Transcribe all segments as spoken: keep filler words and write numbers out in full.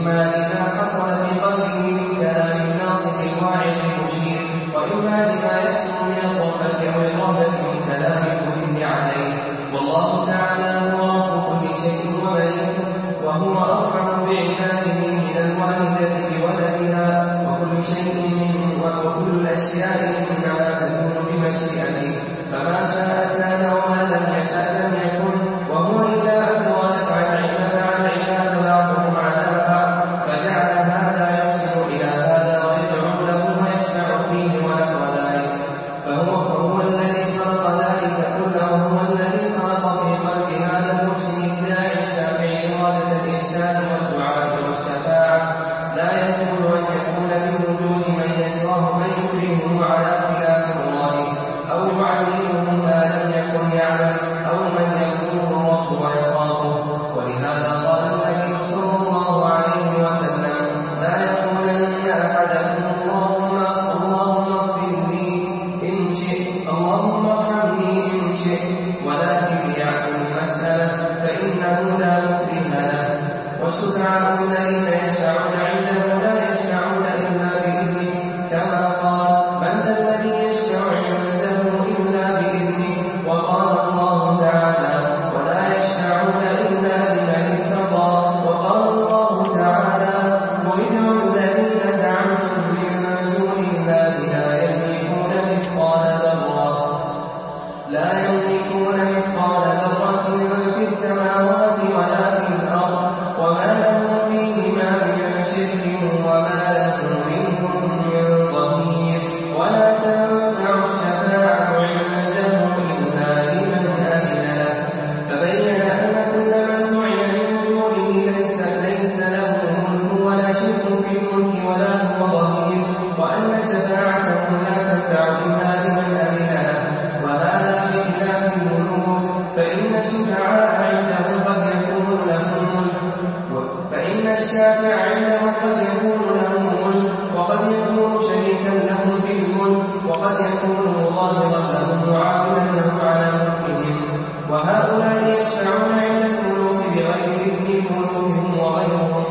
إما لما حصل في قلبه من كلام الناصح الواعظ المشير، وإما لما يحصل من الرغبة أو الرهبة من كلام المدل عليه. والله تعالى هو رب كل شيء ومليكه، وهو أرحم بعباده من الوالدة بولدها، وكل شيء وكل الأشياء إنما تكون بمشيئته، فما شاء كان وما لم يشاء لم يكن. وهو إذا أزوى نفعا عن عباد بعضهم على بعض فجعل هذا يرجع إلى هذا ويدعو له ويشفع فيه ونحو ذلك، فهو هو الذي خلق ذلك كله، وهو الذي خلق في قلب هذا المحسن الداعي الشافع إرادة الإحسان والدعاء والشفاعة. لا يكون أن يكون بالوجود من يكره من يكرهه على خلاف مراده، أو يعلمه ما لم يكن يعلم، أو من يكون الرب ويخافه. ولهذا قال النبي صلى الله عليه وسلم: لا يقولن أحدكم اللهم اللهم اغفر لي إن شئت، اللهم ارحمني إن شئت، ولكن ليعزم المسألة فإنه لا مكره له. والشفعاء الذين يشفعون عنده لا يشفعون إلا بإذنه، كما قال: من ذا الذي يشفع عنده إلا بإذنه. وقال الله تعالى: ولا يشفعون إلا لمن ارتضى. وقال الله تعالى: وادعوا الذين زعمتم من دون الله لا يملكون مثقال ذرة لا يملكون مثقال ذرة في السماوات ولا في الأرض، وما لهم فيهما من شرك وما له منهم من ظهير. ولا تنفع الشفاعة عنده إلا لمن أذن له. فبين أن كل من دعي من دونه ليس ليس له ملك ولا شرك في الملك ولا هو ظهير، وأن شفاعته لا تنفع إلا لمن أذن له. وهذا بخلاف الملوك، فإن الشفعاء عنده قد يكون لهم ملك، فإن الشافع عنده قد يكون له ملك، وقد يكون شريكا لهم في الملك، وقد يكون مظاهرا لهم معاونا لهم على ملكهم. وهؤلاء يشفعون عند الملوك بغير إذن ملوكهم وغيرهم،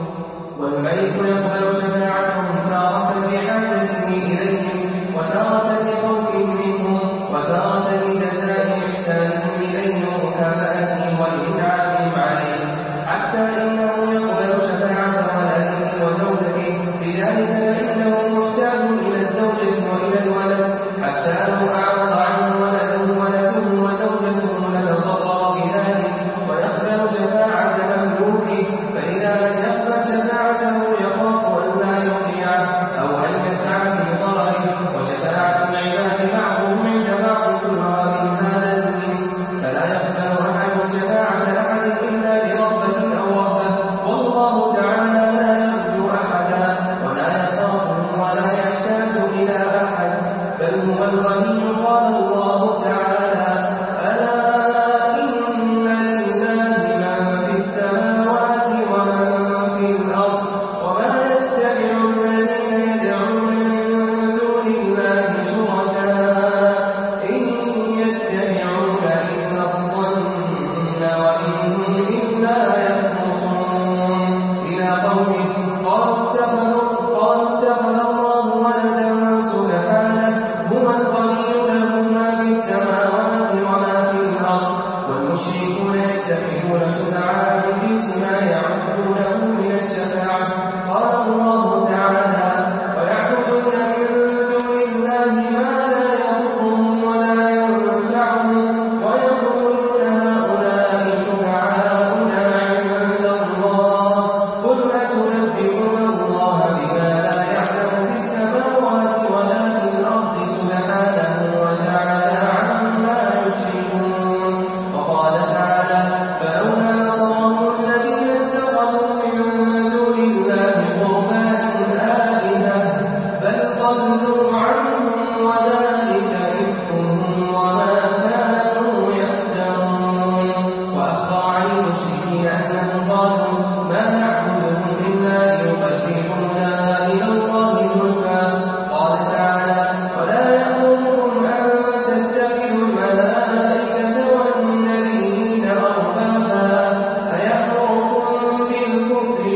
والملك يقبل شفاعتهم تارة بحاجته إليهم، وتارة لخوف منهم، وتارة لجزاء إحسانهم إليه ومكافأته وإنعامهم عليه، حتى إنه يقبل شفاعة ولده وزوجته. لذلك فإنه محتاج إلى الزوجة وإلى الولد، حتى لو أعرض عنه ولده ولده وزوجته لتضرر بذلك، ويقبل شفاعة مملوكه. فإذا لم يقبل شفاعته يخاف أن لا يطيعه أو أن يسعى في ضرره. وشفاعة العباد بعضهم عند بعض كلها من هذا الجنس، فلا يقبل أحد شفاعة أحد إلا لرغبة أو رهبة. والله تعالى لا يرجو أحدا ولا يخاف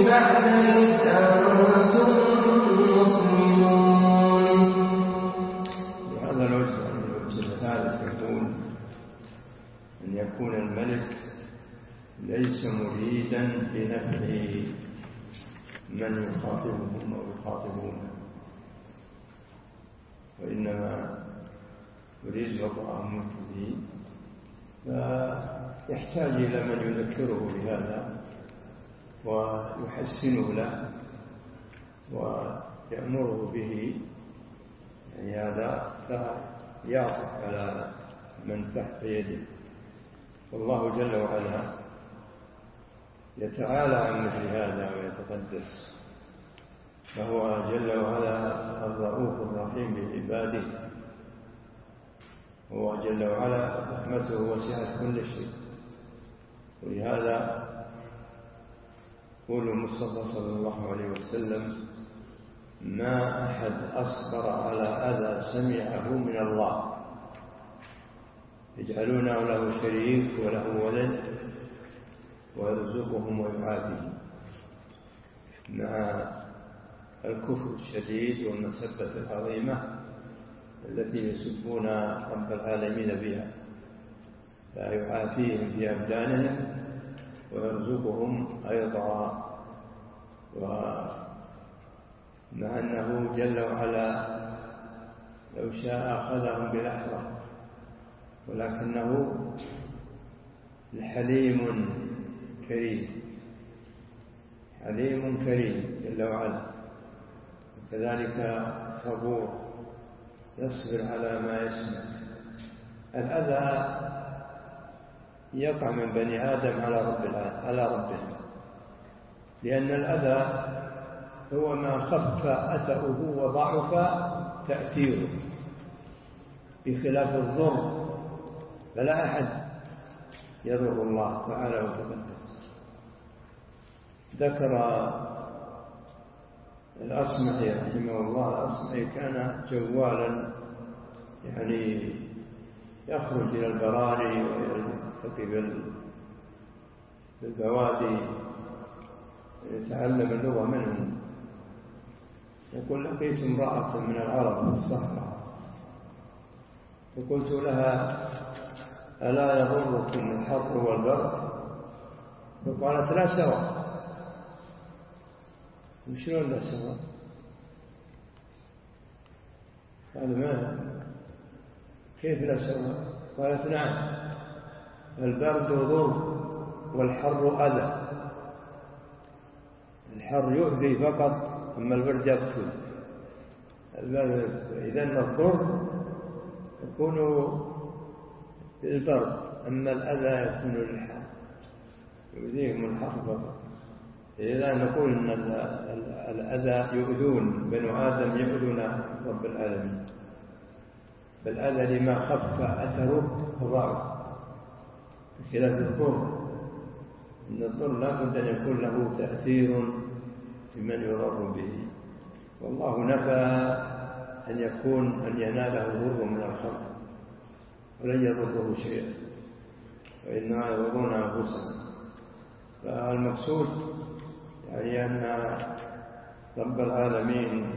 بعد إذ أنتم مسلمون. بهذا الوجه الوجه الثالث يقول أن يكون الملك ليس مريدا بنفع من يخاطبهم أو يخاطبونه، وإنما يريد وضع ملكه، فيحتاج إلى من يذكره بهذا ويحسنه له ويأمره به، يعني هذا فيعطف على من تحت يده. والله جل وعلا يتعالى عن مثل هذا ويتقدس، فهو جل وعلا الرؤوف الرحيم بعباده، هو جل وعلا رحمته وسعت كل شيء. ولهذا يقول المصطفى صلى الله عليه وسلم: ما أحد أصبر على أذى سمعه من الله، يجعلونه له شريك وله ولد ويرزقهم ويعافيهم، مع الكفر الشديد والمسبة العظيمة التي يسبون رب العالمين بها، فيعافيهم في أبدانهم ويرزقهم أيضا، ومع أنه جل وعلا لو شاء أخذهم بلحظة، ولكنه حليم كريم، حليم كريم جل وعلا، وكذلك صبور يصبر على ما يسمع. الأذى يقع من بني آدم على رب على ربهم، لأن الأذى هو ما خف أثره وضعف تأثيره، بخلاف الضر فلا أحد يضر الله تعالى وتقدس. ذكر الأصمعي رحمه الله، الأصمعي كان جوالا، يعني يخرج إلى البراري ويلتقي بالبوادي يتعلم اللغة منهم. يقول: لقيت امرأة من العرب في الصحراء فقلت لها: ألا يضركم الحر والبرد؟ فقالت: لا سواء. وشلون لا سواء؟ قال: ما كيف لا سواء؟ قالت: نعم، البرد ضر والحر أذى، الحر يؤذي فقط أما البرد يقتل. إذن الضر يكون بالبرد، أما الأذى يكون للحر، يؤذيهم الحر فقط. إذا نقول أن الأذى يؤذون بنو آدم، يؤذون رب العالمين، بالأذى لما خف أثره فضعف، بخلاف الضر، إن الضر لا بد أن يكون له تأثير بمن يضر به. والله نفى أن يكون أن يناله ضر من الخلق، ولن يضره شيئا، وإنما يضرون أنفسهم. فالمقصود يعني أن رب العالمين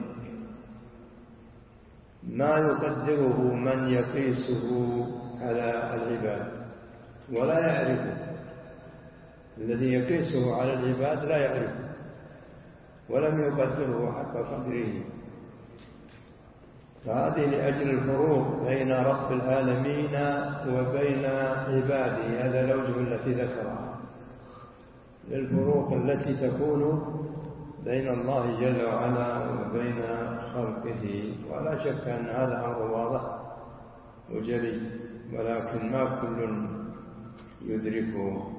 ما يقدره من يقيسه على العباد ولا يعرفه، الذي يقيسه على العباد لا يعرفه ولم يقدره حق قدره. فهذه لأجل الفروق بين رب العالمين وبين عباده، هذا الأوجه التي ذكرها، للفروق التي تكون بين الله جل وعلا وبين خلقه. ولا شك أن هذا أمر واضح وجلي، ولكن ما كل يدركه.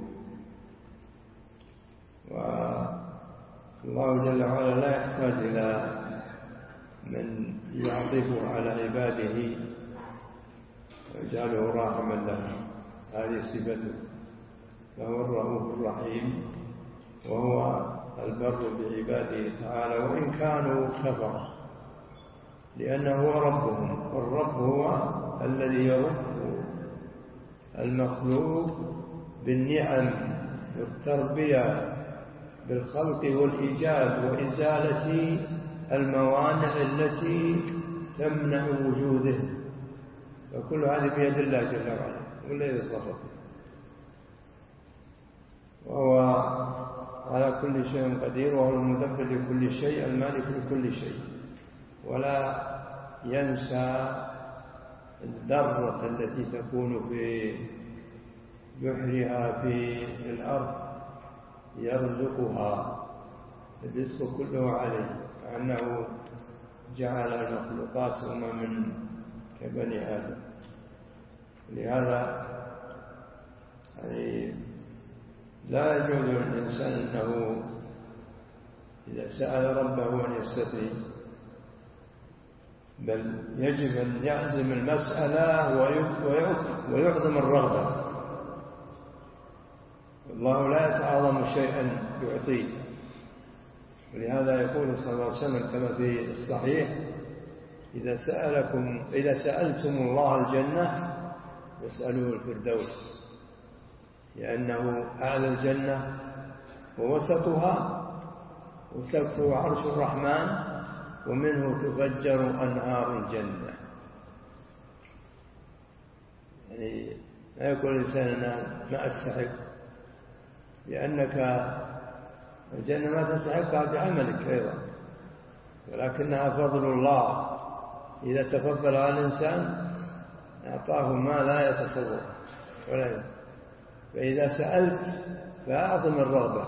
والله جل وعلا لا يحتاج إلى من يعطفه على عباده ويجعله راحما لهم، هذه صفته، فهو الرؤوف الرحيم، وهو البر بعباده تعالى وإن كانوا كفروا، لأنه هو ربهم. والرب هو الذي يرب المخلوق بالنعم والتربية بالخلق والإيجاد وإزالة الموانع التي تمنع وجوده، وكل هذه بيد الله جل وعلا ولا يتصرف، وهو على كل شيء قدير، وهو المدبر لكل شيء المالك لكل شيء. ولا ينسى الذرة التي تكون في بحرها في الأرض يرزقها، الرزق كله عليه، مع أنه جعل المخلوقات أمما كبني آدم. لهذا يعني لا يجوز للإنسان أنه إذا سأل ربه أن يستطيع، بل يجب أن يعزم المسألة ويعظم الرغبة. الله لا يتعاظم شيئا يعطيه، ولهذا يقول صلى الله عليه وسلم كما في الصحيح: إذا سألكم إذا سألتم الله الجنة فاسألوه الفردوس، لأنه أعلى الجنة ووسطها، وسقفه عرش الرحمن، ومنه تفجر أنهار الجنة. يعني ما يقول الإنسان أنا ما أستحق، لأنك الجنة ما تستحقها بعملك أيضا، ولكنها فضل الله. إذا تفضل على الإنسان أعطاه ما لا يتصور ولا. فإذا سألت فأعظم الرغبة،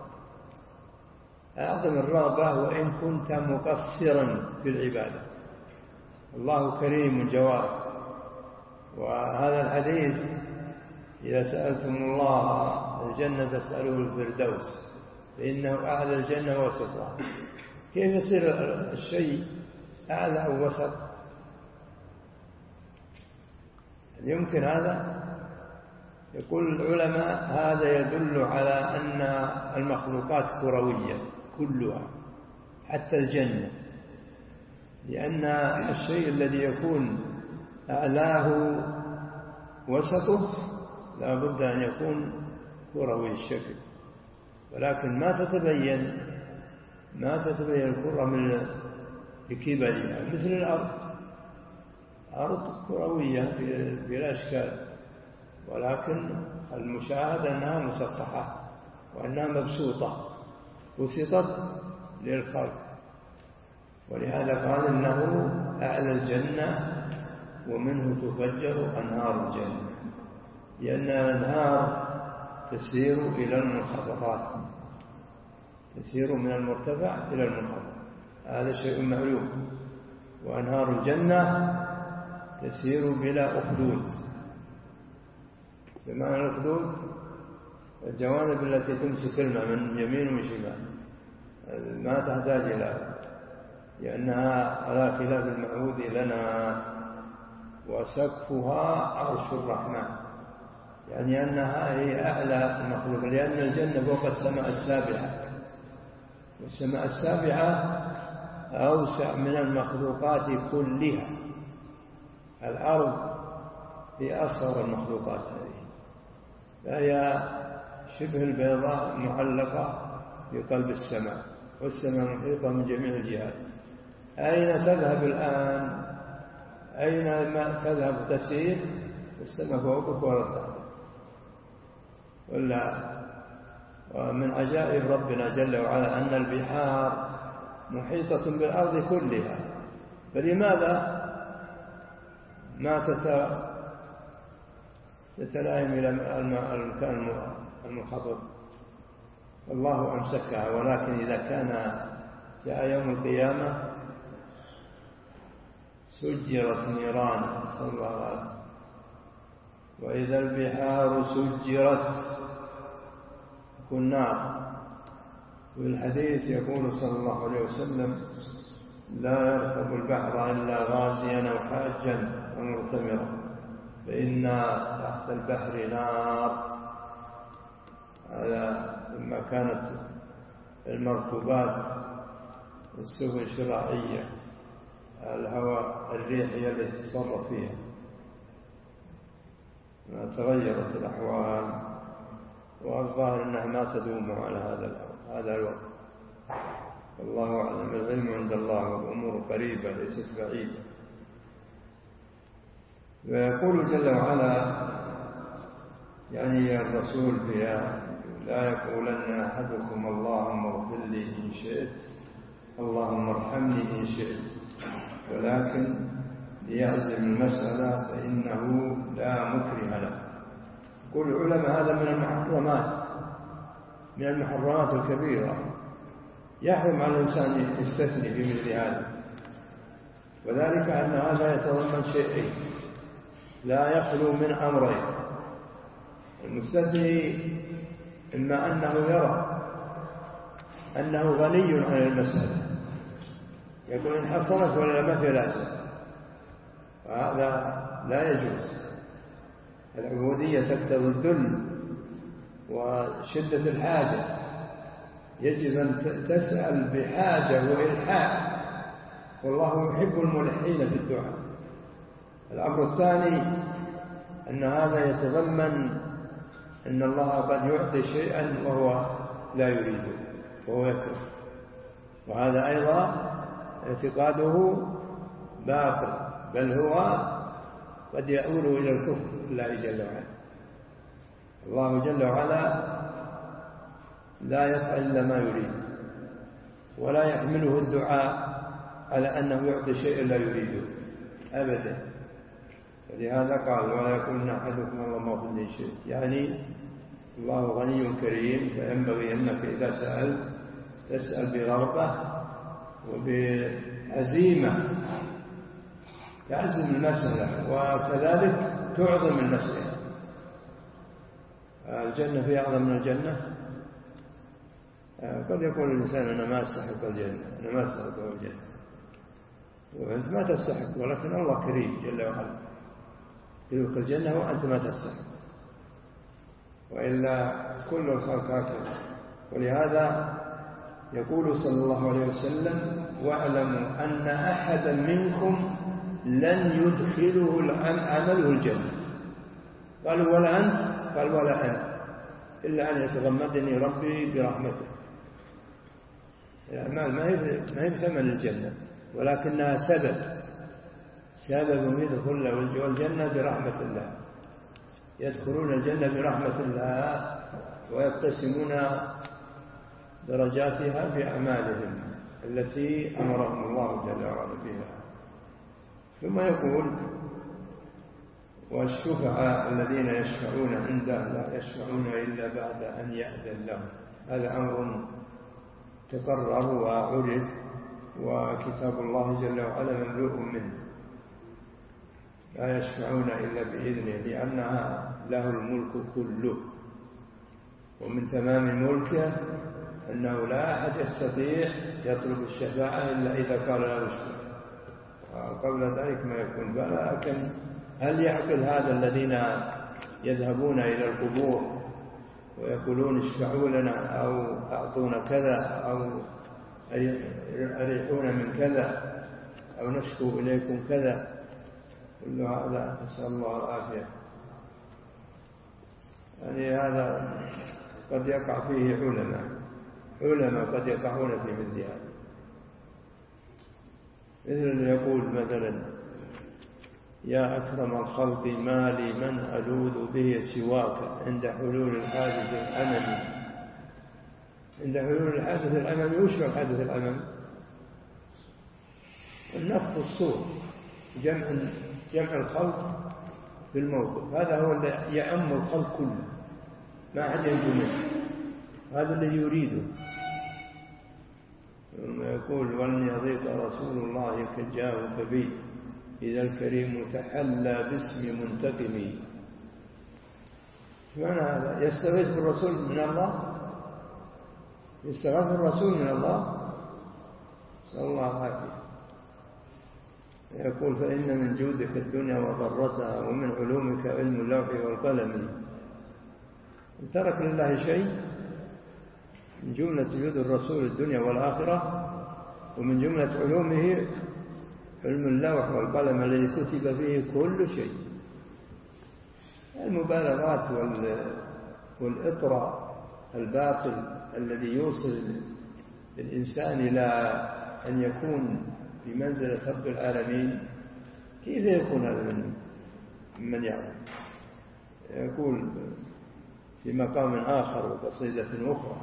أعظم الرغبة وإن كنت مقصرا في العبادة. الله كريم جواد. وهذا الحديث: إذا سألتم الله الجنة فاسألوه الفردوس فإنه أعلى الجنة وسطها. كيف يصير الشيء أعلى أو وسط؟ يمكن هذا؟ يقول العلماء هذا يدل على أن المخلوقات كروية كلها حتى الجنة، لأن الشيء الذي يكون أعلاه وسطه لا بد أن يكون كروي الشكل، ولكن ما تتبين ما تتبين الكرة من كبرها، مثل الأرض، أرض كروية بلا إشكال، ولكن المشاهدة أنها مسطحة وأنها مبسوطة بسطت للخلق. ولهذا قال إنه أعلى الجنة ومنه تفجر أنهار الجنة، لأن الأنهار تسير إلى المنخفضات، تسير من المرتفع إلى المنخفض، هذا شيء معلوم. وأنهار الجنة تسير بلا أخدود. بمعنى الأخدود الجوانب التي تمسك الماء من يمين ومن شمال، ما تحتاج إلى، لأنها على خلاف المعهود لنا. وسقفها عرش الرحمن، يعني أنها هي أعلى المخلوق، لأن الجنة فوق السماء السابعة، والسماء السابعة أوسع من المخلوقات كلها. الأرض هي أصغر المخلوقات هذه، فهي شبه البيضاء معلقة في قلب السماء، والسماء محيطة من جميع الجهات. أين تذهب الآن؟ أين ما تذهب تسير؟ السماء فوقك ولا تحتك ولا. ومن عجائب ربنا جل وعلا أن البحار محيطة بالأرض كلها، فلماذا ما تتلائم إلى المكان المنخفض؟ الله أمسكها. ولكن إذا كان جاء يوم القيامة سجرت نيران، صلى الله عليه وسلم، وإذا البحار سجرت تكون نار. والحديث يقول صلى الله عليه وسلم: لا يركب البحر إلا غازيا أو حاجا أو معتمرا، فإن تحت البحر نار. هذا لما كانت المركوبات السفن شراعية، الهواء الريح هي التي تتصرف فيها، تغيرت الأحوال، والظاهر أنها ما تدوم على هذا هذا الوقت. والله أعلم. العلم عند الله والأمور قريبة ليست بعيدة. ويقول جل وعلا يعني الرسول فيها: لا يقولن أحدكم اللهم اغفر لي إن شئت، اللهم ارحمني إن شئت، ولكن ليعزم المسألة فإنه لا مكره له. يقول العلماء هذا من المحرمات من المحرمات الكبيرة، يحرم على الإنسان يستثني في مثل هذا، وذلك أن هذا يتضمن شيئين لا يخلو من أمرين: المستثني إما أنه يرى أنه غني عن المسألة، يقول إن حصلت ولا ما في لازم، وهذا لا يجوز. العبودية تقتضي الذل وشدة الحاجة، يجب أن تسأل بحاجة وإلحاح، والله يحب الملحين في الدعاء. الأمر الثاني أن هذا يتضمن أن الله قد يعطي شيئا وهو لا يريده وهو يكره، وهذا أيضا اعتقاده باطل، بل هو قد يؤول إلى الكفر بالله جل وعلا. الله جل وعلا لا يفعل إلا ما يريد، ولا يحمله الدعاء على أنه يعطي شيئا لا يريده أبدا. فلهذا قال: ولا يقولن أحدكم اللهم اغفر لي شيء، يعني الله غني كريم، فينبغي أنك إذا سألت تسأل برغبة وبعزيمة، تعزم المسألة وكذلك تعظم المسألة. الجنة في أعظم من الجنة. قد يقول الإنسان: أنا ما أستحق الجنة، أنا ما أستحق الجنة، وأنت ما تستحق، ولكن الله كريم جل وعلا يلقى الجنة وأنت ما تستحق، وإلا كل الخلق هكذا. ولهذا يقول صلى الله عليه وسلم: واعلموا أن أحدا منكم لن يدخله عمله الجنة. قالوا: ولا أنت؟ قال: ولا أنا، إلا أن يتغمدني ربي برحمته. الأعمال ما هي ثمن الجنة، ولكنها سبب سبب يدخل الجنة برحمة الله. يدخلون الجنة برحمة الله ويقتسمون درجاتها بأعمالهم التي أمرهم الله جل وعلا بها. ثم يقول: والشفعاء الذين يشفعون عنده لا يشفعون إلا بعد أن يأذن لهم. هذا أمر تقرر وعرف، وكتاب الله جل وعلا مملوء منه. لا يشفعون إلا بإذنه، لأنها له الملك كله، ومن تمام ملكه أنه لا أحد يستطيع يطلب الشفاعة إلا إذا قال له اشفع، قبل ذلك ما يكون. لكن هل يعقل هذا الذين يذهبون إلى القبور ويقولون اشفعوا لنا أو أعطونا كذا أو أريحونا من كذا أو نشكو إليكم كذا؟ كل هذا نسأل الله العافية. يعني هذا قد يقع فيه علماء علماء قد يقعون في مثل هذا، مثل اللي يقول مثلا: يا أكرم الخلق ما لي من ألوذ به سواك عند حلول الحادث الأممي. عند حلول الحادث الأممي، وش هو الحادث الأممي؟ النفخ الصور، جمع جمع الخلق بالموقف. هذا هو الذي يعم الخلق كله، ما أحد ينجو منه، هذا الذي يريده. ثم يقول: ولن يضيق رسول الله كجاه كبير إذا الكريم تحلى باسم منتقم. معنى هذا؟ يستغيث الرسول من الله، يستغيث الرسول من الله، صلى الله عليه وسلم. يقول: فإن من جودك الدنيا وضرتها، ومن علومك علم اللوح والقلم. ترك لله شيء؟ من جملة جود الرسول الدنيا والآخرة، ومن جملة علومه علم اللوح والقلم الذي كتب فيه كل شيء. المبالغات والإطراء الباطل الذي يوصل الإنسان إلى أن يكون بمنزلة رب العالمين، كيف يكون هذا من من يعلم؟ يقول في مقام آخر وقصيدة أخرى،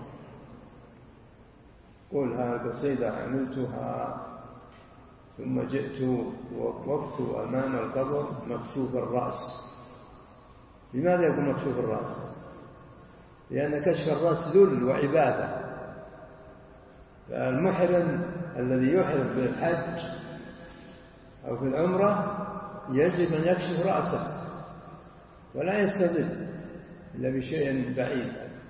قل هذه قصيدة عملتها ثم جئت ووقفت أمام القبر مكشوف الرأس. لماذا يكون مكشوف الرأس؟ لأن كشف الرأس ذل وعبادة. فالمحرم الذي يحرم في الحج أو في العمرة يجب أن يكشف رأسه ولا يستدل إلا بشيء بعيد،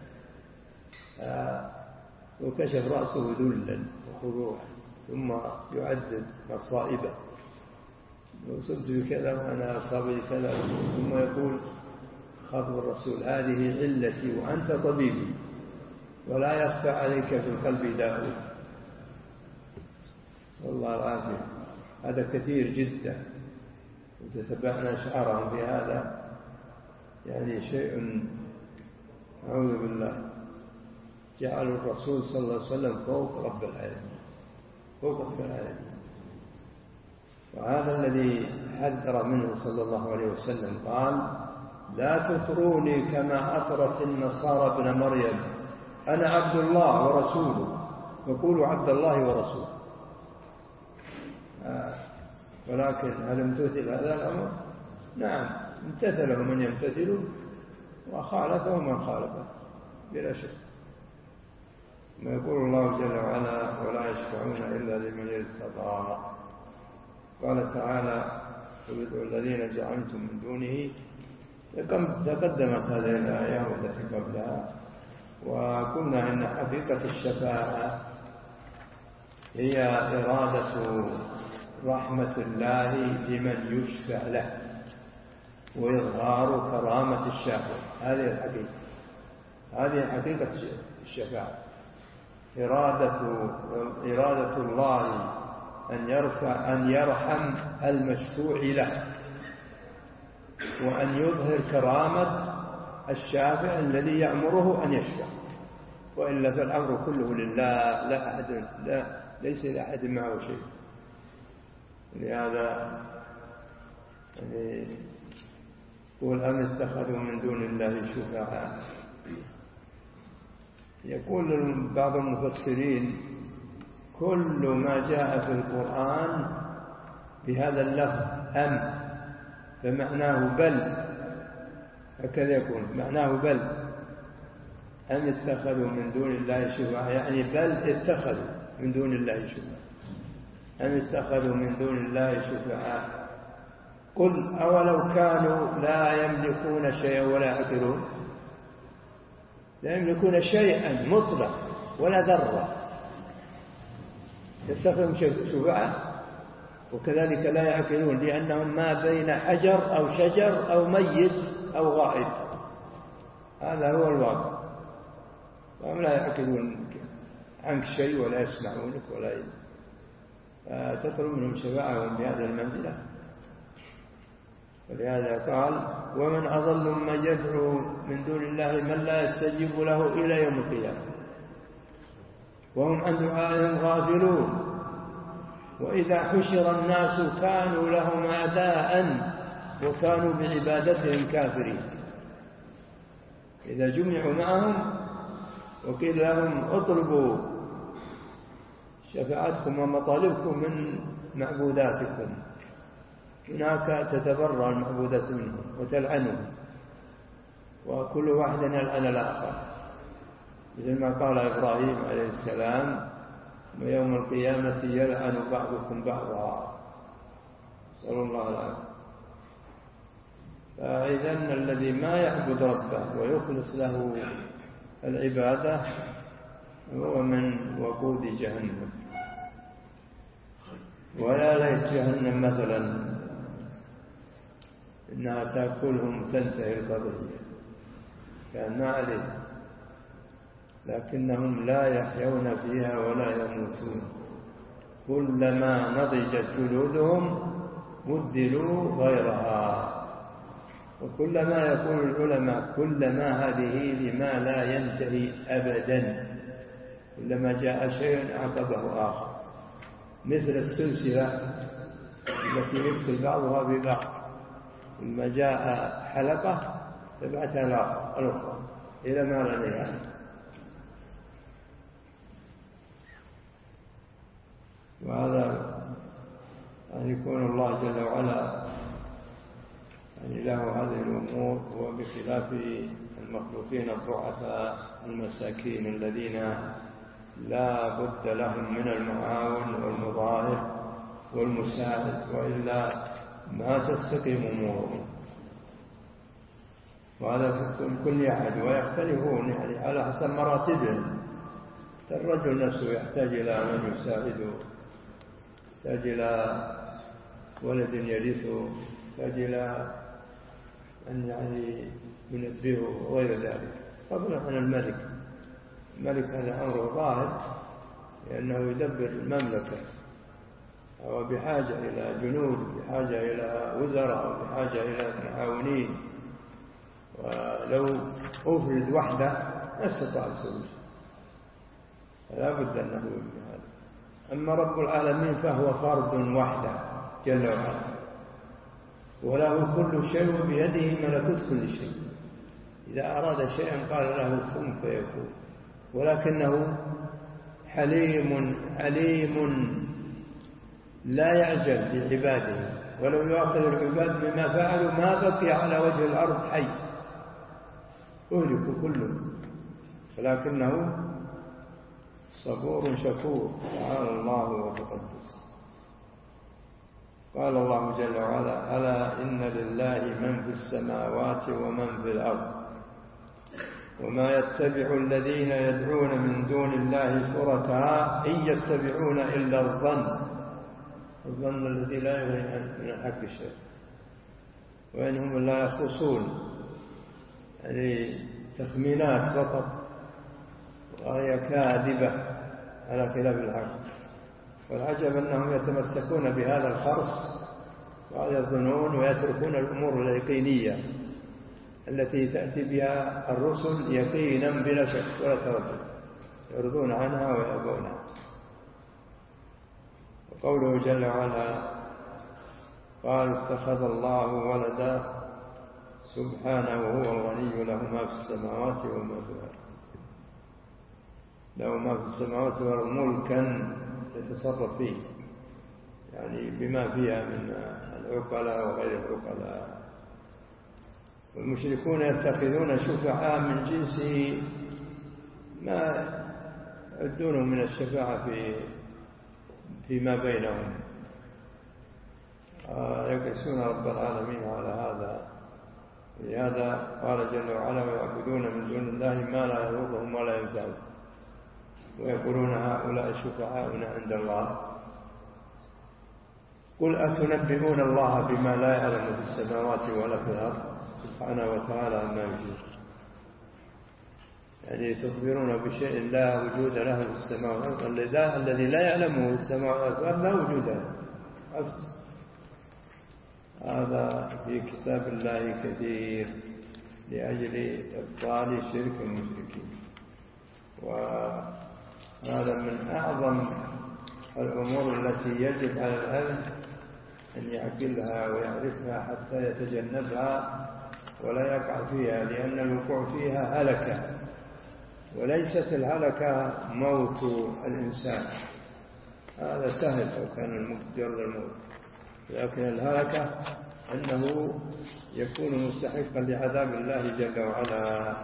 وكشف رأسه ذلا وخضوعا، ثم يعدد مصائبه، وصبت بكذا وأنا أصابني كذا، ثم يقول خاطب الرسول هذه علتي وأنت طبيبي ولا يخفى عليك في القلب داء. والله العافية. هذا كثير جدا، وتتبعنا شعارهم في هذا، يعني شيء أعوذ بالله، جعلوا الرسول صلى الله عليه وسلم فوق رب العالمين، فوق رب العالمين. وهذا الذي حذر منه صلى الله عليه وسلم، قال لا تطروني كما أطرت النصارى ابن مريم، أنا عبد الله ورسوله، وقولوا عبد الله ورسوله. آه. ولكن هل امتثل هذا الأمر؟ نعم، امتثله من يمتثل وخالفه من خالفه بلا شك. ما يقول الله جل وعلا ولا يشفعون إلا لمن ارتضى. قال تعالى وادعوا الذين زعمتم من دونه. تقدمت هذه الآية والتي قبلها، وقلنا إن حقيقة الشفاعة هي إرادة رحمة الله لمن يشفع له وإظهار كرامة الشافع. هذه الحقيقة، هذه حقيقة الشفاعة، إرادة إرادة الله أن يرفع أن يرحم المشفوع له، وأن يظهر كرامة الشافع الذي يأمره أن يشفع. وإلا فالأمر كله لله، لا أحد لا ليس لأحد معه شيء. لهذا يعني يقول أم اتخذوا من دون الله شفعاء. يقول بعض المفسرين كل ما جاء في القرآن بهذا اللفظ أم فمعناه بل، هكذا يكون معناه بل، أم اتخذوا من دون الله شفعاء، يعني بل اتخذوا من دون الله شفعاء، أم اتخذوا من دون الله شفعاء. قل أولو كانوا لا يملكون شيئا ولا يعقلون. لا يملكون شيئا مطلق ولا ذرة، يتخذون شفعاء، وكذلك لا يعقلون لأنهم ما بين حجر أو شجر أو ميت أو غائب. هذا هو الواقع. وهم لا يعقلون عنك شيء ولا يسمعونك ولا تطلب منهم شفاعة بهذه المنزلة. ولهذا قال ومن أضل من يدعو من دون الله من لا يستجيب له إلى يوم القيامة وهم عن دعائهم غافلون وإذا حشر الناس كانوا لهم أعداء وكانوا بعبادتهم كافرين. إذا جمعوا معهم وقيل لهم اطلبوا شفاعتكم ومطالبكم من معبوداتكم، هناك تتبرأ المعبودات منهم وتلعنهم، وكل واحد يلعن الآخر، مثل ما قال إبراهيم عليه السلام ويوم القيامة يلعن بعضكم بعضا، نسأل الله العافية. فإذا الذي ما يعبد ربه ويخلص له العبادة هو من وقود جهنم. ويا ليت جهنم مثلا إنها تأكلهم تنتهي القضية، كان ما عليه، لكنهم لا يحيون فيها ولا يموتون، كلما نضجت جلودهم بدلوا غيرها. وكلما يقول العلماء كلما هذه لما لا ينتهي أبدا، كلما جاء شيء عقبه آخر، مثل السلسلة التي يدخل بعضها ببعض، لما جاء حلقة تبعتها الأخرى إلى ما لا نهاية. وهذا أن يكون الله جل وعلا يعني له هذه الأمور، هو بخلاف المخلوقين الضعفاء المساكين الذين لا بد لهم من المعاون والمظاهر والمساعد، وإلا ما تستقيم أمورهم. وهذا في كل أحد، ويختلفون يعني على حسب مراتبهم. الرجل نفسه يحتاج إلى من يساعده، يحتاج إلى ولد يرثه، يحتاج إلى أن يعني ينبهه وغير ذلك، فضلا عن الملك. الملك هذا أمره ظاهر لأنه يدبر المملكة، هو بحاجة إلى جنود، بحاجة إلى وزراء، بحاجة إلى معاونين، ولو أفرد وحده ما استطاع السلوك، فلا بد أنه بهذا. أما رب العالمين فهو فرد وحده جل وعلا، وله كل شيء بيده ملكوت كل شيء. إذا أراد شيئا قال له كن فيكون، ولكنه حليم عليم لا يعجل بعباده، ولو يؤاخذ العباد بما فعلوا ما بقي على وجه الأرض حي، أهلك كله، ولكنه صبور شكور تعالى الله وتقدس. قال الله جل وعلا: ألا إن لله من في السماوات ومن في الأرض وما يتبع الذين يدعون من دون الله شركاء إن يتبعون إلا الظن الظن الذي لا يغني من الحق شيء وإنهم لا يخرصون، يعني تخمينات فقط وهي كاذبة على خلاف الحق. والعجب أنهم يتمسكون بهذا الخرص وهذا الظنون ويتركون الأمور اليقينية التي تأتي بها الرسل يقينا بلا شك ولا تردد، يرضون عنها ويأبونها. وقوله جل وعلا: قال اتخذ الله ولدا سبحانه وهو الغني له ما في السماوات وما في الأرض. له ما في السماوات والأرض ملكا يتصرف فيه، يعني بما فيها من العقلاء وغير العقلاء. والمشركون يتخذون شفعاء من جنسه ما يعدونه من الشفاعة في فيما بينهم، يقيسون رب العالمين على هذا. لهذا قال جل وعلا: ويعبدون من دون الله ما لا يضرهم ولا ينفعهم ويقولون هؤلاء شفعاؤنا عند الله. قل أتنبئون الله بما لا يعلم في السماوات ولا في الأرض سبحانه وتعالى عما يشركون. يعني تخبرون بشيء لا وجود له في السماوات، الذي لا يعلمه في السماوات والأرض لا وجود له أصلا. هذا في كتاب الله كثير لأجل إبطال شرك المشركين. وهذا من أعظم الأمور التي يجب على العلم أن يعقلها ويعرفها حتى يتجنبها ولا يقع فيها، لأن الوقوع فيها هلكة، وليست الهلكة موت الإنسان، هذا سهل لو كان مجرد الموت، لكن الهلكة أنه يكون مستحقا لعذاب الله جل وعلا.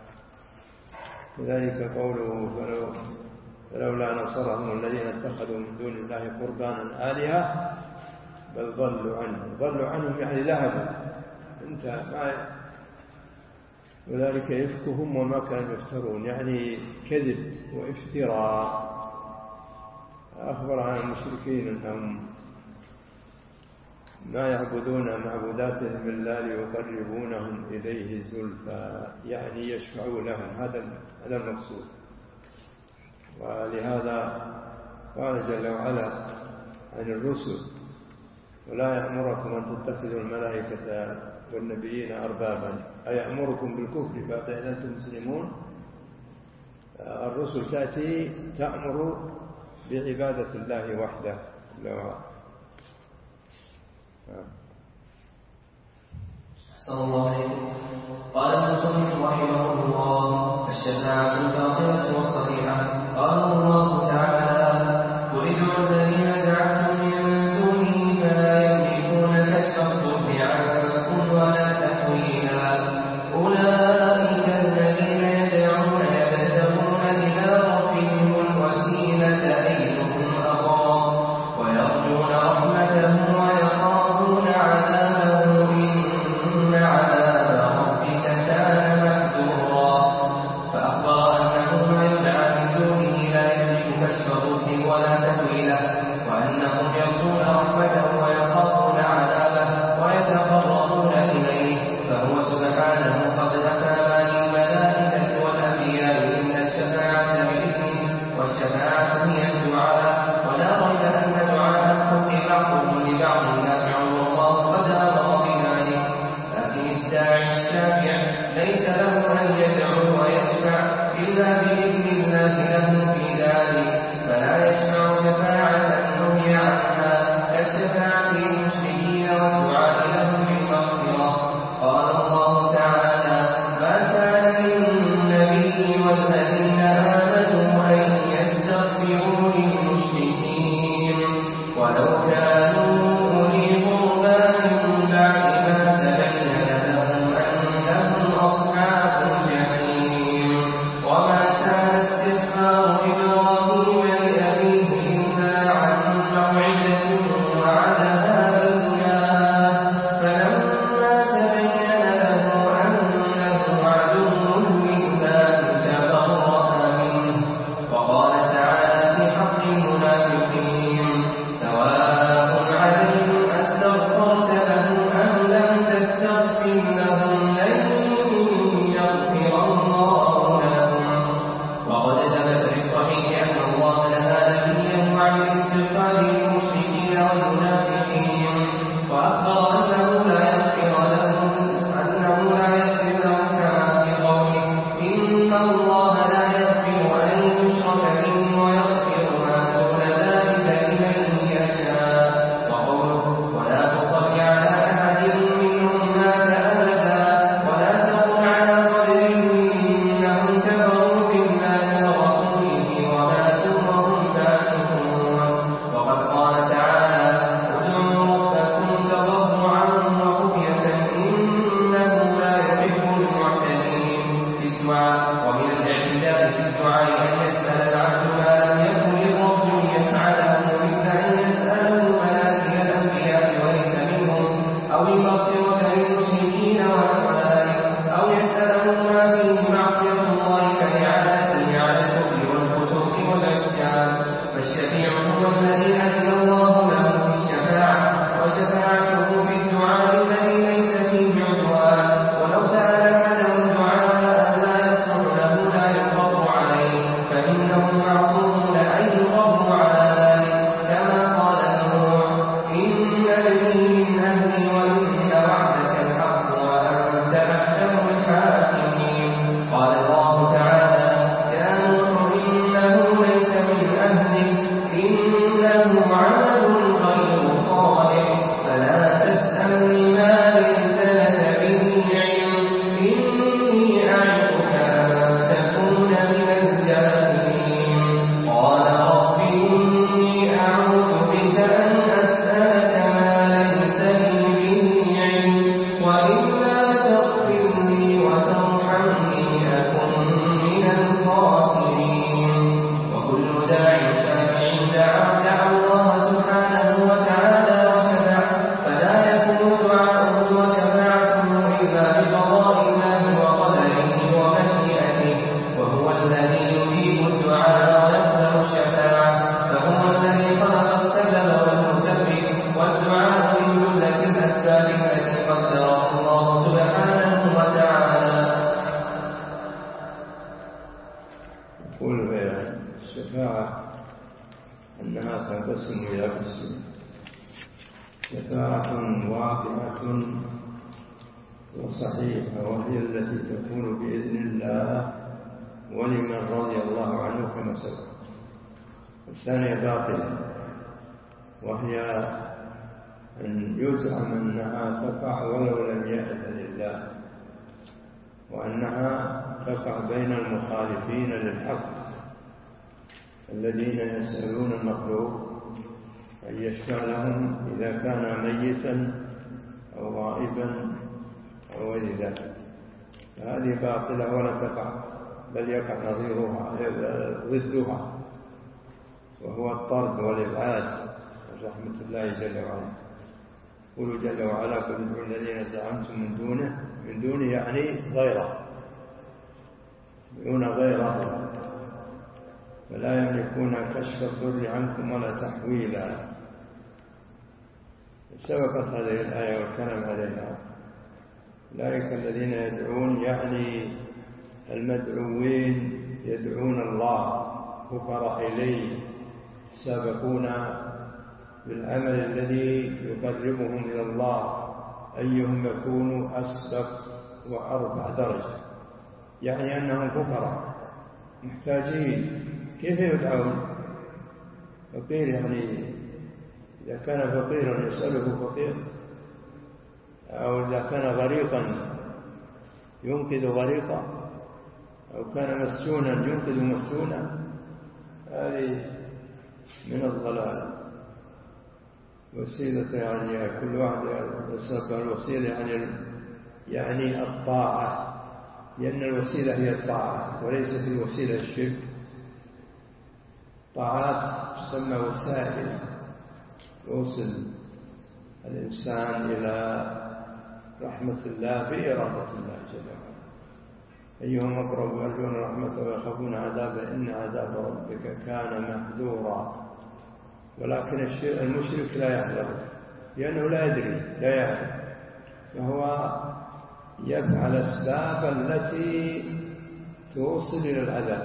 كذلك قوله: فلو فلولا نصرهم الذين اتخذوا من دون الله قربانا آلهة بل ضلوا عنهم. ضلوا عنهم يعني ذهبوا انتهى ما، وذلك إفكهم وما كانوا يفترون، يعني كذب وافتراء. أخبر عن المشركين أنهم ما يعبدون معبوداتهم إلا ليقربونهم إليه زلفى، يعني يشفعوا لهم، هذا هذا المقصود. ولهذا قال جل وعلا عن الرسل: ولا يأمركم أن تتخذوا الملائكة والنبيين أربابا، أي يأمركم بالكفر بعد أن أنتم مسلمون. الرسل تأتي تأمر بعبادة الله وحده. صلى الله عليه وسلم. قال المصنف رحمه الله: الشفاعة الفاضلة والصحيحة. قال الله تعالى: قل ادعوا الذين زعمتم من دونه فلا يملكون كشف الضر عنكم ولا تحويلا. أولئك الذين يدعون يبتغون إلى ربهم الوسيلة أيهم أقرب ويرجون رحمته ويخافون عذابه إن عذاب ربك كان محذورا. فأخبر أنه ما يدعى من دونه لا يملك كشف الضر ولا تحويله، وأنهم يرجون رحمته ويخافون عذابه ويتقربون إليه، فهو سبحانه قد نفى ما للملائكة والأنبياء إلا الشفاعة بإذنه، والشفاعة هي الدعاء، ولا ريب أن دعاء الخلق بعضهم لبعض نافع والله قد أمر بذلك. لكن الداعي الشافع ليس له أن يدعو ويشفع إلا بإذن الله له في ذلك، فلا يشفع شفاعة نهي عنها كالشفاعة للمشركين والدعاء لهم بالمغفرة. قال الله تعالى: ما كان للنبي والذين آمنوا أن يستغفروا للمشركين ولو كانوا أولي قربى من بعد ما تبين لهم أنهم أصحاب الجحيم. وما كان استغفار إبراهيم لأبيه إلا عن موعدة وعدها إياه، فلما تبين له أنه عدو لله تبرأ منه. وقال تعالى في حق المنافقين: سواء عليهم أستغفرت لهم أم لم تستغفر لهم لن يغفر الله لهم. وقد ثبت في الصحيح أن الله نهى نبيه عن الاستغفار للمشركين والمنافقين، وأخبر أنه لا يغفر لهم أنه لا يغفر لهم كما في قوله: إن الله لا يغفر أن يشرك به ويغفر ما دون ذلك لمن يشاء. وقوله: ولا تصل على أحد منهم مات أبدا ولا تقم على قبره إنهم كفروا بالله ورسوله وماتوا وهم فاسقون. وقد قال تعالى: ادعوا ربكم تضرعا وخفية إنه لا يحب المعتدين في الدعاء. ومن الاعتداء في الدعاء أن يسأل العبد ما لم يكن للرجل يفعله، مثل أن يسأله منازل الأنبياء وليس منهم، أو المغفرة للمشركين ونحو ذلك، أو يسأله ما فيه معصية الله كإعانته على الكفر والفسوق والعصيان. فالشفيع هو الذي أذن الله له بالشفاعة، وشفاعته في الدعاء الذي ليس فيه عدوان. ولو سأل أحدهم دعاء لا يصلح له لا يقر عليه، فإنهم معصومون أن يقروا على ذلك، كما قال نوح: إن ابني من أهلي وإن وعدك الحق وأنت أحكم الحاكمين. قال الله تعالى: يا نوح إنه ليس من أهلك إنه عمل غير صالح فلا تسألني ما ليس لك به علم إني أعظك أن تكون من الجاهلين. قال رب إني أعوذ بك أن أسألك ما ليس لي به علم وإلا تغفر لي وترحمني أكن من الخاسرين. وكل داع شافع دعا دعا الله سبحانه وتعالى وشفع، فلا يكون دعاؤه وشفاعته إلا بقضاء الله وقدره ومشيئته، وهو الذي يجيب الدعاء ويقبل الشفاعة، فهو الذي خلق السبب والمسبب، والدعاء من جملة الأسباب التي قدرها الله سبحانه وتعالى. يقول الشفاعة أنها تنقسم إلى قسمين: شفاعة واقعة وصحيحة، وهي التي تكون بإذن الله ولمن رضي الله عنه كما سبق. الثانية باطلة، وهي أن يزعم أنها تقع ولو لم يأذن الله، وأنها تقع بين المخالفين للحق الذين يسألون المخلوق أن يشفع لهم إذا كان ميتا أو غائبا أو غير ذلك. هذه باطلة ولا تقع، بل يقع نظيرها ضدها، وهو الطرد والإبعاد من رحمة الله جل وعلا. قولوا جل وعلا: قل ادعوا الذين زعمتم من دونه، من دونه يعني غيره، يدعون غيره فلا يملكون كشف الضر عنكم ولا تحويلا. سبقت هذه الآية والكلام عليها. أولئك الذين يدعون يعني المدعوين يدعون الله فقراء إليه، سابقون بالعمل الذي يقربهم إلى الله، أيهم يكون أسبق وأرفع درجة، يعني أنهم فقراء محتاجين. كيف يدعون؟ فقير يعني إذا كان فقيرا يسأله فقير، أو إذا كان غريقا ينقذ غريقا، أو كان مسجونا ينقذ مسجونا. هذه من الضلال. وسيلة يعني كل واحد يسبب الوسيلة يعني يعني الطاعة، لأن الوسيلة هي الطاعة وليست الوسيلة الشرك. طاعات تسمى وسائل يوصل الإنسان إلى رحمة الله بإرادة الله جل وعلا. أيهم أقرب يرجون رحمته ويخافون عذابه إن عذاب ربك كان محذورا. ولكن المشرك لا يحذر، لأنه لا يدري لا يعلم، فهو يفعل الأسباب التي توصل إلى العذاب.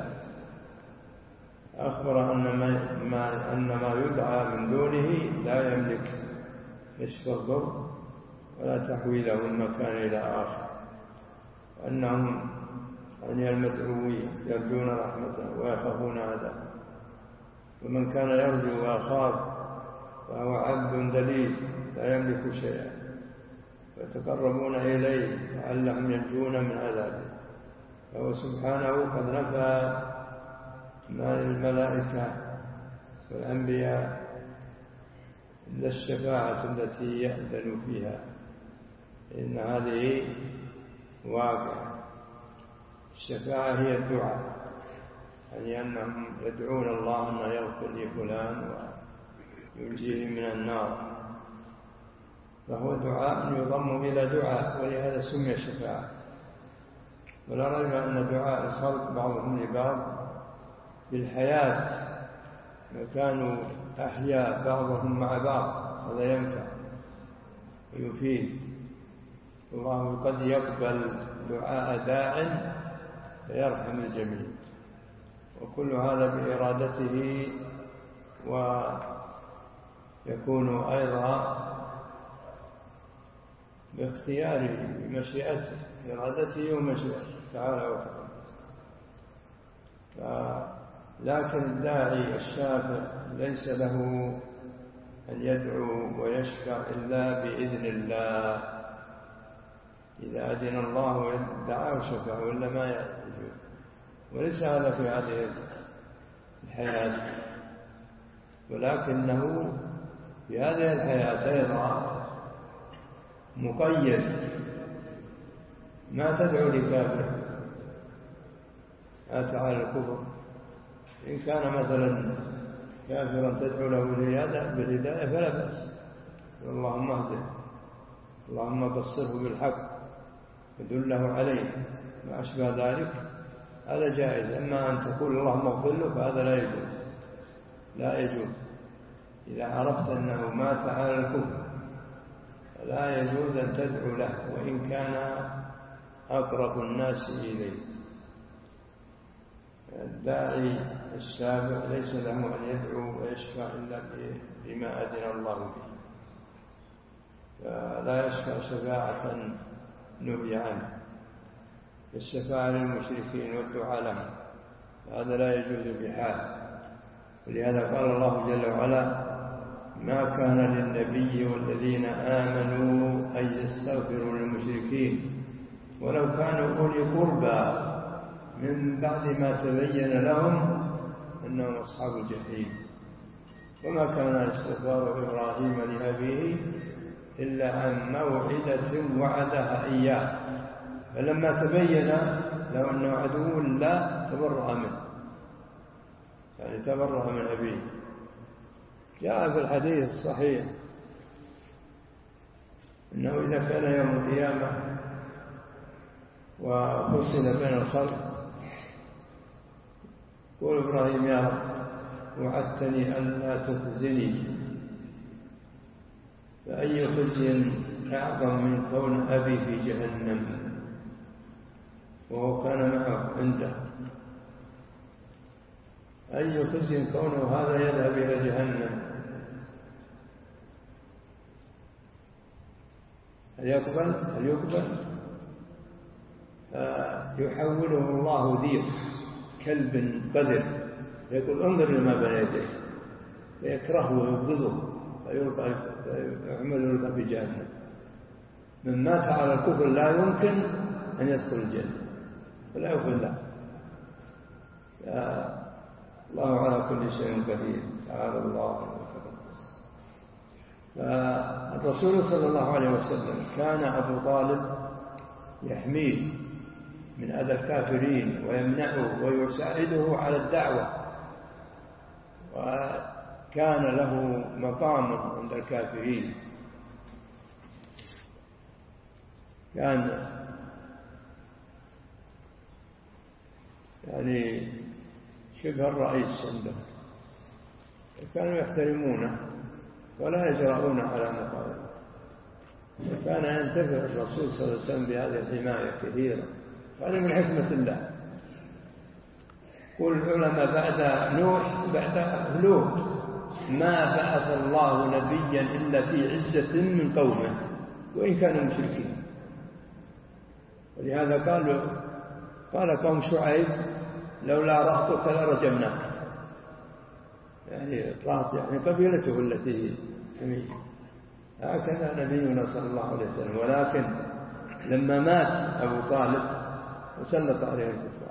أخبر أن ما, ما, أن ما يدعى من دونه لا يملك كشف الضر ولا تحويله من مكان إلى آخر، وأنهم يعني المدعوين يرجون رحمته ويخافون عذابه. ومن كان يرجو ويخاف فهو عبد ذليل لا يملك شيئا، ويتقربون إليه لعلهم ينجون من عذابه. فهو سبحانه قد نفى ما للملائكة والأنبياء إلا الشفاعة التي يأذن فيها، إن هذه واقع. الشفاعة هي الدعاء، يعني أنهم يدعون الله أن يغفر لفلان وينجيه من النار، فهو دعاء يضم إلى دعاء، ولهذا سمي شفاعة. ولا ريب أن دعاء الخلق بعضهم لبعض بالحياة، لو كانوا أحياء بعضهم مع بعض هذا ينفع ويفيد. الله قد يقبل دعاء داع فيرحم الجميع، وكل هذا بإرادته، ويكون أيضا باختياره بمشيئته، إرادته ومشيئته تعالى وتقدس. لكن الداعي الشافع ليس له أن يدعو ويشفع إلا بإذن الله. إذا أذن الله دعا وشفع ولا ما يجوز. وليس هذا في هذه الحياة، ولكنه في هذه الحياة أيضا مقيد. ما تدعو لكافر أتى على الكفر. إن كان مثلا كافرا تدعو له بالهداية فلا بأس، اللهم اهده، اللهم بصره بالحق ودله عليه ما أشبه ذلك، هذا جائز. أما أن تقول اللهم اغفر له فهذا لا يجوز، لا يجوز. إذا عرفت أنه مات على الكفر لا يجوز أن تدعو له وإن كان أقرب الناس إليه. الداعي الشافع ليس له أن يدعو ويشفع إلا بما أذن الله به، فلا يشفع شفاعة نهي عنه، الشفاعة للمشركين والدعاء لهم. هذا لا يجوز بحال. ولهذا قال الله جل وعلا: ما كان للنبي والذين آمنوا أن يستغفروا للمشركين ولو كانوا أولي قربى من بعد ما تبين لهم أنهم أصحاب الجحيم. وما كان استغفار إبراهيم لأبيه إلا عن موعدة وعدها إياه، فلما تبين له أنه عدو لا تبرأ منه، يعني تبرأ من أبيه. جاء في الحديث الصحيح أنه إذا كان يوم القيامة وفصل بين الخلق قول إبراهيم: يا رب وعدتني ألا تخزني، فأي خزي أعظم من كون أبي في جهنم وهو كان معه عنده؟ أي خزي كونه هذا يذهب إلى جهنم؟ هل يقبل؟ هل يقبل؟ يحوله الله ذيق كلب قذر، يقول: انظر لما بين يديه، فيكرهه ويبغضه فيعمل يلقى في جهنم. من مات على الكفر لا يمكن أن يدخل الجنة ولا يغفر له. الله على كل شيء قدير، تعالى الله وتقدس. فالرسول صلى الله عليه وسلم كان أبو طالب يحميه من أذى الكافرين ويمنعه ويساعده على الدعوة، وكان له مقام عند الكافرين، كان يعني شبه الرئيس عندهم، وكانوا يحترمونه ولا يجرؤون على مقالته. وكان ينتفع الرسول صلى الله عليه وسلم بهذه الحماية كثيرا، هذا من حكمة الله. قل العلماء بعد نوح بعد هلوك ما بعث الله نبيا إلا في عزة من قومه وإن كانوا مشركين. ولهذا قالوا قال قوم شعيب: لولا رهطك لرجمناك، يعني رهط يعني قبيلته التي حميه. هكذا نبينا صلى الله عليه وسلم. ولكن لما مات أبو طالب وسلط عليه الكفار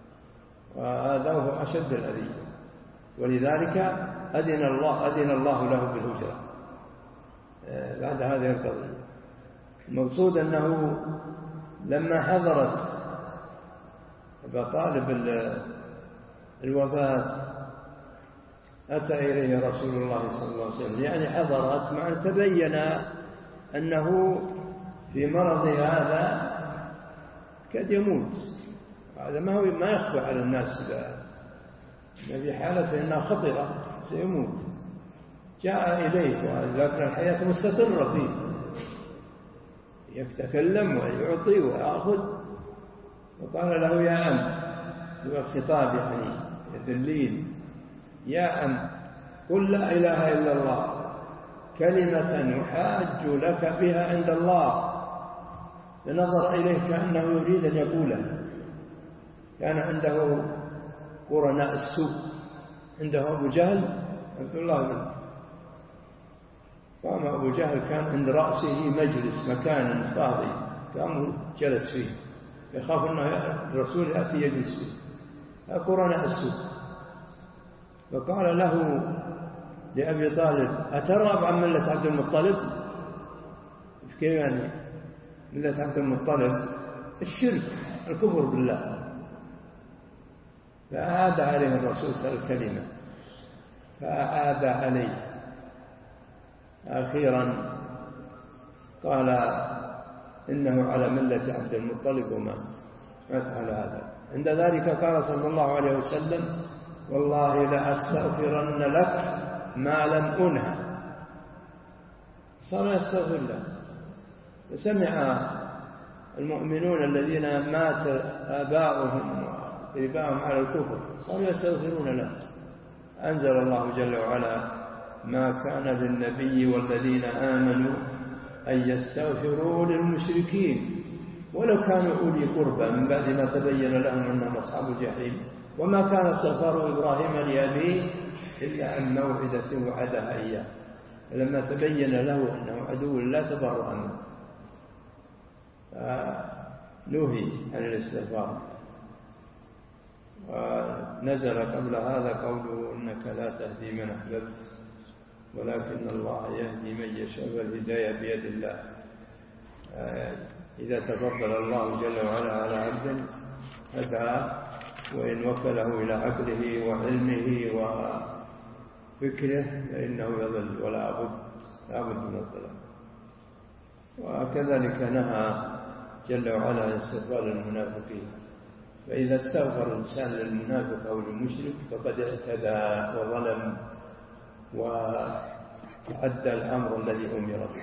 وآذوه أشد الأذية، ولذلك أذن الله أذن الله له بالهجرة بعد هذه القضية. المقصود أنه لما حضرت أبا طالب الوفاة أتى إليه رسول الله صلى الله عليه وسلم، يعني حضرت مع تبين أنه في مرض هذا قد يموت. هذا ما هو ما يخفى على الناس، في حالة أنها خطرة سيموت. جاء إليه لكن الحياة مستقرة فيه، يتكلم ويعطي ويأخذ. وقال له: يا عم، هو الخطاب يعني يدلين: يا عم قل لا إله إلا الله كلمة يحاج لك بها عند الله. فنظر إليه كأنه يريد أن يقولها. كان عنده قرناء السوء، عنده أبو جهل عبد الله بن. قام أبو جهل كان عند رأسه مجلس مكان فاضي، قام جلس فيه يخاف أنه الرسول يأتي يجلس فيه. قرناء السوء. فقال له لأبي طالب: أترغب عن ملة عبد المطلب؟ كيف يعني ملة عبد المطلب؟ الشرك، الكفر بالله. فأعاد عليه الرسول صلى الله عليه وسلم الكلمة، فأعاد عليه. أخيرا قال: إنه على ملة عبد المطلب ومات، مات على هذا. عند ذلك قال صلى الله عليه وسلم: والله لأستغفرن لك ما لم أنه. صار يستغفر له. فسمع المؤمنون الذين مات آباؤهم وآباؤهم على الكفر صاروا يستغفرون له. أنزل الله جل وعلا: ما كان للنبي والذين آمنوا أن يستغفروا للمشركين ولو كانوا أولي قربى من بعد ما تبين لهم أنهم أصحاب الجحيم. وما كان استغفار إبراهيم لأبيه إلا عن موعدة وعدها إياه، فلما تبين له أنه عدو لا تبرأ منه نهي عن الاستغفار. ونزل قبل هذا قوله إنك لا تهدي من أحببت ولكن الله يهدي من يشاء والهداية بيد الله. إذا تفضل الله جل وعلا على عبد هداه، وإن وكله إلى عقله وعلمه وفكره فإنه يضل ولا بد لا بد من الضلال. وكذلك نهى جل وعلا عن استغفار المنافقين، فإذا استغفر الإنسان للمنافق أو للمشرك فقد اعتدى وظلم وأدى الأمر الذي أمر به.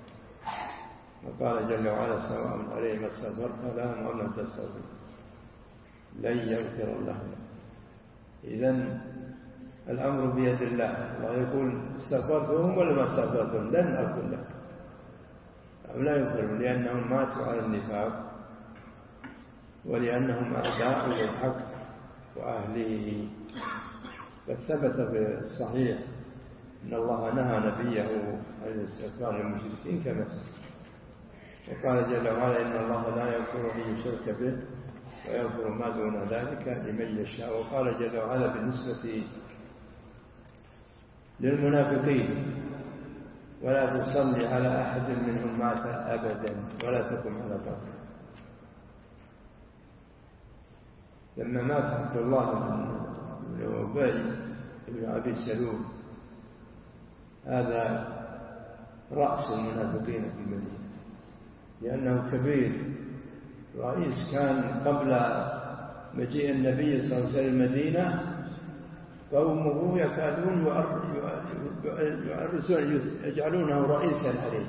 وقال جل وعلا سواء عليهم استغفرت لهم أو لم تستغفر لن يغفر الله. إذن الأمر بيد الله، الله يقول استغفرتهم ولا ما استغفرتهم لن أغفر لك، أو لا يغفرون، لأنهم ماتوا على النفاق ولأنهم أعداء للحق وأهله. قد ثبت في الصحيح أن الله نهى نبيه عن الاستغفار للمشركين كما سبق، وقال جل وعلا إن الله لا يغفر أن يشرك به ويغفر ما دون ذلك لمن يشاء. وقال جل وعلا بالنسبة للمنافقين ولا تصلي على أحد منهم مات أبدا ولا تقم على قبره. لما مات عبد الله بن أبي بن أبي سلول هذا رأس المنافقين في المدينة، لأنه كبير رئيس، كان قبل مجيء النبي صلى الله عليه وسلم المدينة قومه يكادون يعرسون يجعلونه رئيسا عليه.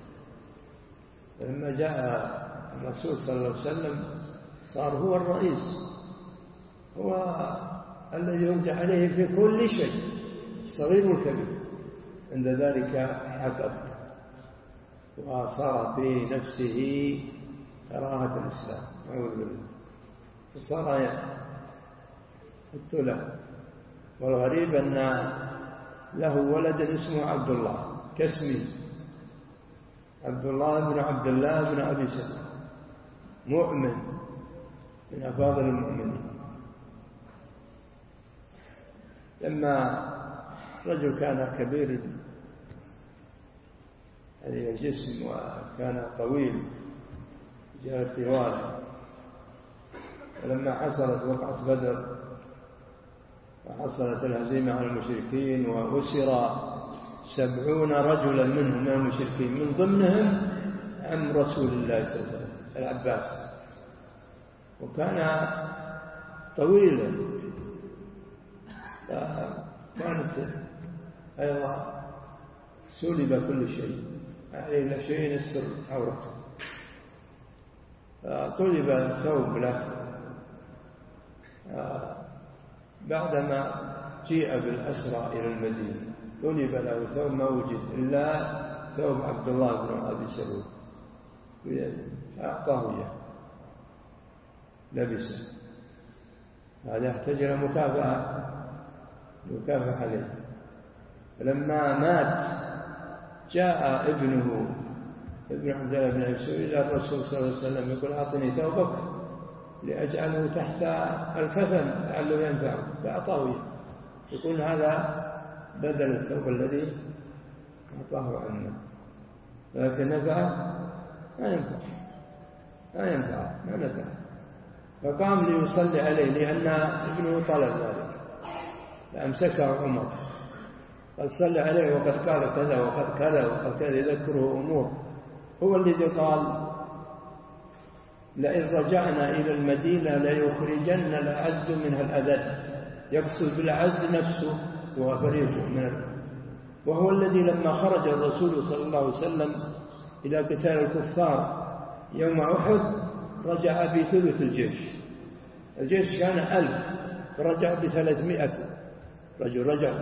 فلما جاء الرسول صلى الله عليه وسلم صار هو الرئيس، هو الذي يرجع عليه في كل شيء الصغير والكبير. عند ذلك حقب وصار في نفسه كراهة الإسلام، أعوذ بالله، فصار له. والغريب أن له ولد اسمه عبد الله كاسمه، عبد الله بن عبد الله بن أبي سلول، مؤمن من أفاضل المؤمنين. لما رجل كان كبير يعني الجسم وكان طويل جاء الطوال، ولما حصلت وقعة بدر وحصلت الهزيمة على المشركين وأسر سبعون رجلا منهم من المشركين، من ضمنهم عم رسول الله صلى الله عليه وسلم العباس، وكان طويلا، فكانت أيضا سلب كل شيء عليه شيء يستر عورته، فطلب ثوب له. بعدما جيء بالأسرى إلى المدينة طلب له ثوب ما وجد إلا ثوب عبد الله بن أبي سلول، فأعطاه إياه لبسه. هذا يحتاج إلى مكافأة يكافأ عليه. فلما مات جاء ابنه ابن عبد الله بن أبي سلول إلى الرسول صلى الله عليه وسلم يقول أعطني ثوبك لأجعله تحت الكفن لعله ينفعه، فأعطاه. يقول هذا بدل الثوب الذي أعطاه عنه، لكن نفعه ما ينفع ما ينفع ما نفع. فقام ليصلي عليه لأن ابنه طلب ذلك، فأمسكه عمر قال صلى عليه وقد قال كذا وقد كذا وقد كذا، يذكره أمور. هو الذي قال لئن رجعنا إلى المدينة ليخرجن الأعز منها الأذل، يقصد بالأعز نفسه وفريقه من ال... وهو الذي لما خرج الرسول صلى الله عليه وسلم إلى قتال الكفار يوم أحد رجع بثلث الجيش. الجيش كان ألف فرجع بثلاثمائة رجل، رجع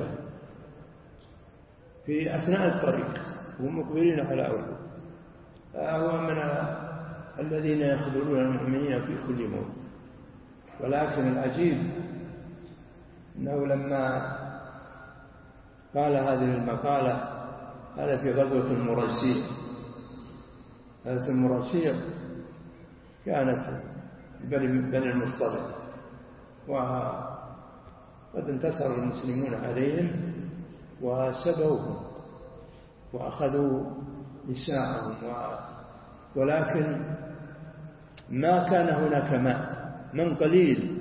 في أثناء الطريق وهم مقبلين على أحد. فهو من الذين يخذلون المؤمنين في كل موت. ولكن العجيب أنه لما قال هذه المقالة هذا في غزوة المريسيع. غزوة المريسيع كانت بني المصطلق، وقد انتصر المسلمون عليهم وسبوهم وأخذوا نساءهم، ولكن ما كان هناك ماء، من قليل،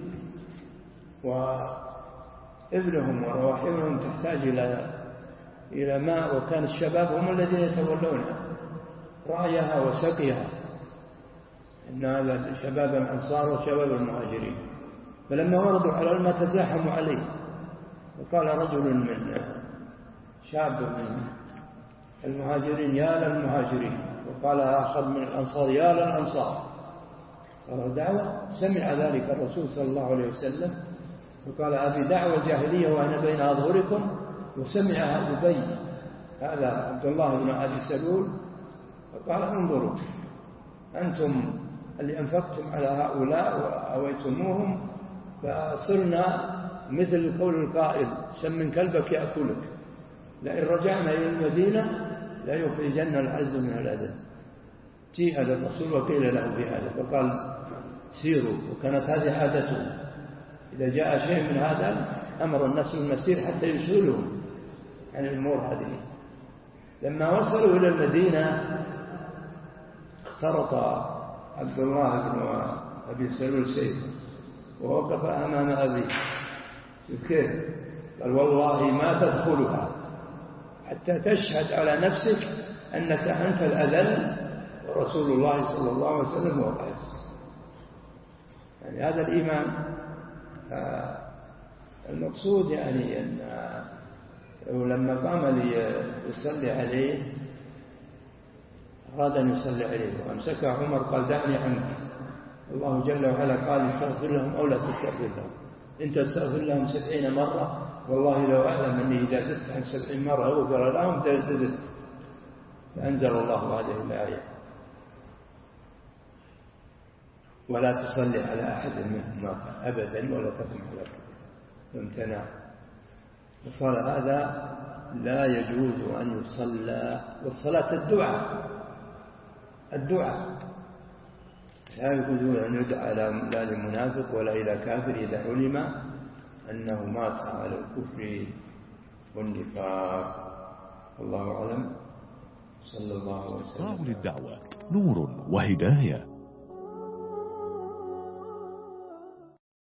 وابنهم ورواحلهم تحتاج إلى إلى ماء، وكان الشباب هم الذين يتولون رعيها وسقيها، إن هذا شباب الأنصار وشباب المهاجرين. فلما وردوا على الماء تزاحموا عليه، وقال رجل من شاب من المهاجرين يا للمهاجرين، وقال آخر من الأنصار يا للأنصار. قال دعوة. سمع ذلك الرسول صلى الله عليه وسلم وقال أبي دعوة جاهلية وأنا بين أظهركم. وسمعها أبي هذا عبد الله بن أبي سلول فقال انظروا أنتم اللي أنفقتم على هؤلاء وأويتموهم فصرنا مثل قول القائل سمن كلبك يأكلك، لئن رجعنا إلى المدينة لا يخرجن العز من الأذى. جيء هذا الرسول وقيل له بهذا فقال سيروا، وكانت هذه عادته إذا جاء شيء من هذا أمر الناس بالمسير حتى يشغلهم عن الأمور هذه. لما وصلوا إلى المدينة اخترط عبد الله بن أبي سلول سيفه ووقف أمام أبي. كيف؟ قال والله ما تدخلها حتى تشهد على نفسك أنك أنت الأذل ورسول الله صلى الله عليه وسلم هو الرئيس. يعني هذا الإيمان. المقصود يعني أن لما قام ليصلي عليه أراد أن يصلي عليه وأمسكه عمر قال دعني عنك. الله جل وعلا قال استغفر لهم أو لا تستغفر لهم، إن تستغفر لهم سبعين مرة والله لو أعلم أني إذا زدت عن سبعين مرة غفر لهم تزدت. فأنزل الله هذه الآية ولا تصلي على أحد منهم مات أبدا ولا تقم على قبره. فامتنع. الصلاة هذا لا يجوز أن يصلى، والصلاة الدعاء الدعاء لا يجوز أن يدعى لا لمنافق ولا إلى كافر إذا علم أنه مات على الكفر والنفاق. الله أعلم. صلى الله عليه وسلم. للدعوة نور وهداية.